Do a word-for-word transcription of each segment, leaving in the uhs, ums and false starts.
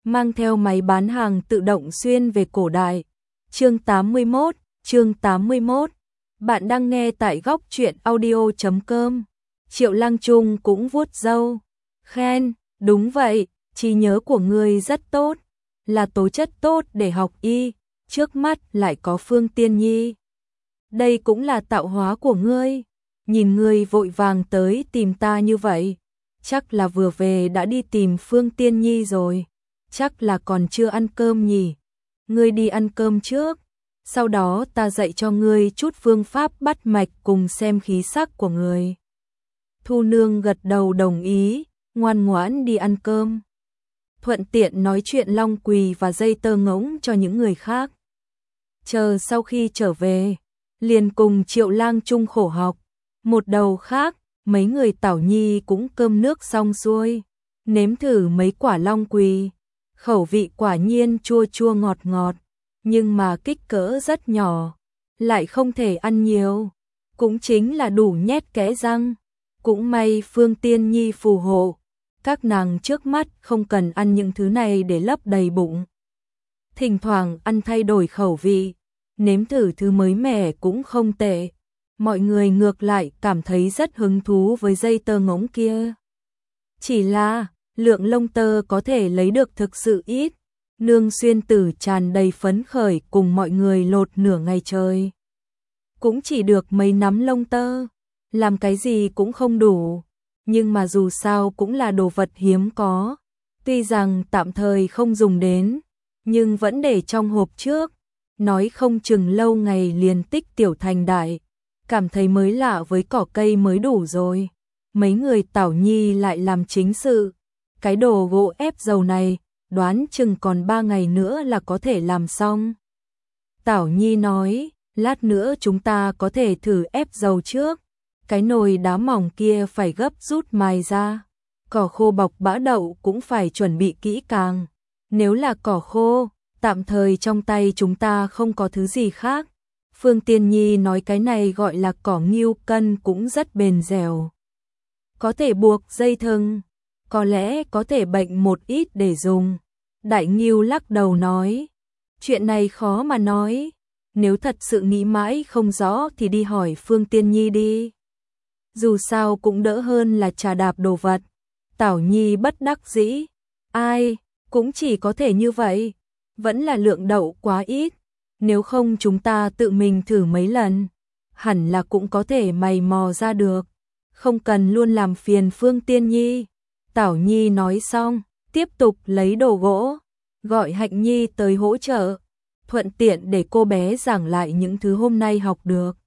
mang theo máy bán hàng tự động xuyên về cổ đại. Chương tám mươi mốt, chương tám mươi mốt. Bạn đang nghe tại góc truyện audio chấm com. Triệu Lăng Trung cũng vuốt râu, khen, đúng vậy, trí nhớ của ngươi rất tốt, là tố chất tốt để học y, trước mắt lại có Phương Tiên Nhi. Đây cũng là tạo hóa của ngươi, nhìn ngươi vội vàng tới tìm ta như vậy, chắc là vừa về đã đi tìm Phương Tiên Nhi rồi, chắc là còn chưa ăn cơm nhỉ. Ngươi đi ăn cơm trước, sau đó ta dạy cho ngươi chút phương pháp bắt mạch cùng xem khí sắc của người. Thu Nương gật đầu đồng ý, ngoan ngoãn đi ăn cơm. Thuận tiện nói chuyện long quỳ và dây tơ ngỗng cho những người khác. Chờ sau khi trở về, liền cùng Triệu Lang Trung khổ học. Một đầu khác, mấy người Tảo Nhi cũng cơm nước xong xuôi, nếm thử mấy quả long quỳ. Khẩu vị quả nhiên chua chua ngọt ngọt, nhưng mà kích cỡ rất nhỏ, lại không thể ăn nhiều, cũng chính là đủ nhét kẽ răng. Cũng may Phương Tiên Nhi phù hộ, các nàng trước mắt không cần ăn những thứ này để lấp đầy bụng. Thỉnh thoảng ăn thay đổi khẩu vị, nếm thử thứ mới mẻ cũng không tệ. Mọi người ngược lại cảm thấy rất hứng thú với dây tơ ngỗng kia. Chỉ là lượng lông tơ có thể lấy được thực sự ít. Nương Xuyên Tử tràn đầy phấn khởi cùng mọi người lột nửa ngày trời. Cũng chỉ được mấy nắm lông tơ, làm cái gì cũng không đủ, nhưng mà dù sao cũng là đồ vật hiếm có. Tuy rằng tạm thời không dùng đến, nhưng vẫn để trong hộp trước, nói không chừng lâu ngày liền tích tiểu thành đại, cảm thấy mới lạ với cỏ cây mới đủ rồi. Mấy người Tảo Nhi lại làm chính sự, cái đồ gỗ ép dầu này, đoán chừng còn ba ngày nữa là có thể làm xong. Tảo Nhi nói, lát nữa chúng ta có thể thử ép dầu trước, cái nồi đá mỏng kia phải gấp rút mài ra, cỏ khô bọc bã đậu cũng phải chuẩn bị kỹ càng. Nếu là cỏ khô, tạm thời trong tay chúng ta không có thứ gì khác. Phương Tiên Nhi nói cái này gọi là cỏ ngưu cân cũng rất bền dẻo, có thể buộc dây thừng, có lẽ có thể bệnh một ít để dùng. Đại Ngưu lắc đầu nói, chuyện này khó mà nói, nếu thật sự nghĩ mãi không rõ thì đi hỏi Phương Tiên Nhi đi. Dù sao cũng đỡ hơn là trà đạp đồ vật. Tảo Nhi bất đắc dĩ, ai, cũng chỉ có thể như vậy, vẫn là lượng đậu quá ít, nếu không chúng ta tự mình thử mấy lần, hẳn là cũng có thể mày mò ra được, không cần luôn làm phiền Phương Tiên Nhi. Tảo Nhi nói xong, tiếp tục lấy đồ gỗ, gọi Hạnh Nhi tới hỗ trợ, thuận tiện để cô bé giảng lại những thứ hôm nay học được.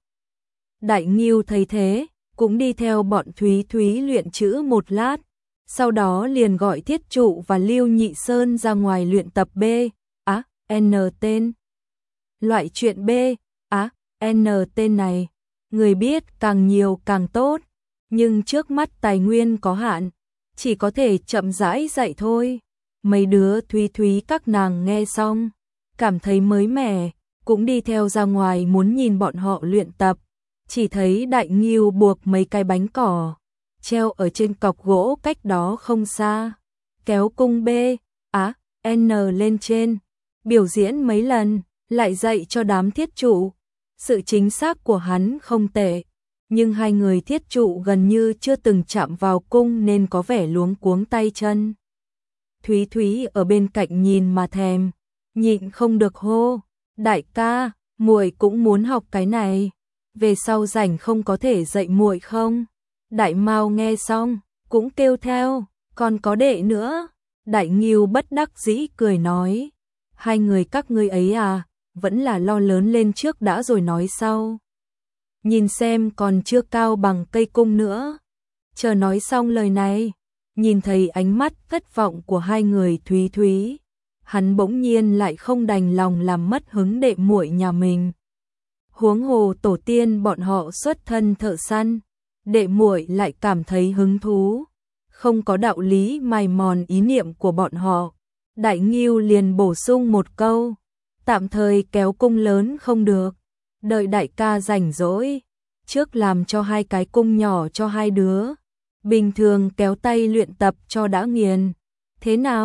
Đại Ngưu thấy thế, cũng đi theo bọn Thúy Thúy luyện chữ một lát, sau đó liền gọi Thiết Trụ và Lưu Nhị Sơn ra ngoài luyện tập B, á, N tên. Loại chuyện B, á, N tên này, người biết càng nhiều càng tốt, nhưng trước mắt tài nguyên có hạn, chỉ có thể chậm rãi dạy thôi. Mấy đứa Thúy Thúy các nàng nghe xong, cảm thấy mới mẻ, cũng đi theo ra ngoài muốn nhìn bọn họ luyện tập. Chỉ thấy Đại Ngưu buộc mấy cái bánh cỏ, treo ở trên cọc gỗ cách đó không xa, kéo cung B, á, N lên trên, biểu diễn mấy lần, lại dạy cho đám Thiết Trụ. Sự chính xác của hắn không tệ, nhưng hai người Thiết Trụ gần như chưa từng chạm vào cung nên có vẻ luống cuống tay chân. Thúy Thúy ở bên cạnh nhìn mà thèm, nhịn không được hô, đại ca, muội cũng muốn học cái này, về sau rảnh không có thể dạy muội không? Đại Mao nghe xong, cũng kêu theo, còn có đệ nữa. Đại Ngưu bất đắc dĩ cười nói, hai người các ngươi ấy à, vẫn là lo lớn lên trước đã rồi nói sau. Nhìn xem còn chưa cao bằng cây cung nữa. Chờ nói xong lời này, nhìn thấy ánh mắt thất vọng của hai người Thúy Thúy, hắn bỗng nhiên lại không đành lòng làm mất hứng đệ muội nhà mình. Huống hồ tổ tiên bọn họ xuất thân thợ săn, đệ muội lại cảm thấy hứng thú, không có đạo lý mài mòn ý niệm của bọn họ. Đại Ngưu liền bổ sung một câu, tạm thời kéo cung lớn không được, đợi đại ca rảnh rỗi, trước làm cho hai cái cung nhỏ cho hai đứa, bình thường kéo tay luyện tập cho đã nghiền. Thế nào,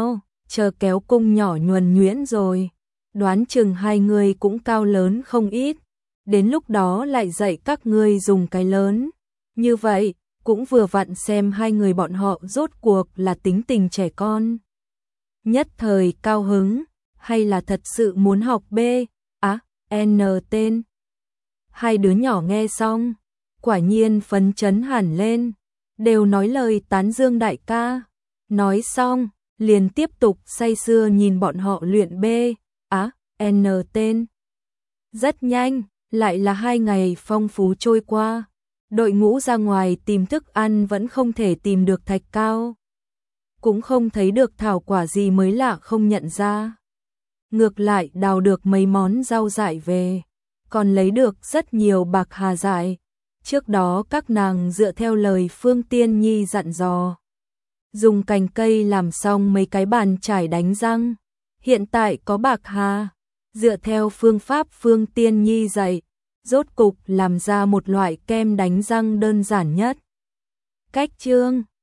chờ kéo cung nhỏ nhuần nhuyễn rồi, đoán chừng hai người cũng cao lớn không ít, đến lúc đó lại dạy các ngươi dùng cái lớn. Như vậy, cũng vừa vặn xem hai người bọn họ rốt cuộc là tính tình trẻ con. Nhất thời cao hứng, hay là thật sự muốn học B, á, N tên. Hai đứa nhỏ nghe xong, quả nhiên phấn chấn hẳn lên, đều nói lời tán dương đại ca. Nói xong, liền tiếp tục say sưa nhìn bọn họ luyện B, á, N tên. Rất nhanh, lại là hai ngày phong phú trôi qua. Đội ngũ ra ngoài tìm thức ăn vẫn không thể tìm được thạch cao. Cũng không thấy được thảo quả gì mới lạ không nhận ra. Ngược lại đào được mấy món rau dại về, còn lấy được rất nhiều bạc hà dại. Trước đó các nàng dựa theo lời Phương Tiên Nhi dặn dò, dùng cành cây làm xong mấy cái bàn chải đánh răng. Hiện tại có bạc hà, dựa theo phương pháp Phương Tiên Nhi dạy, rốt cục làm ra một loại kem đánh răng đơn giản nhất. Cách chương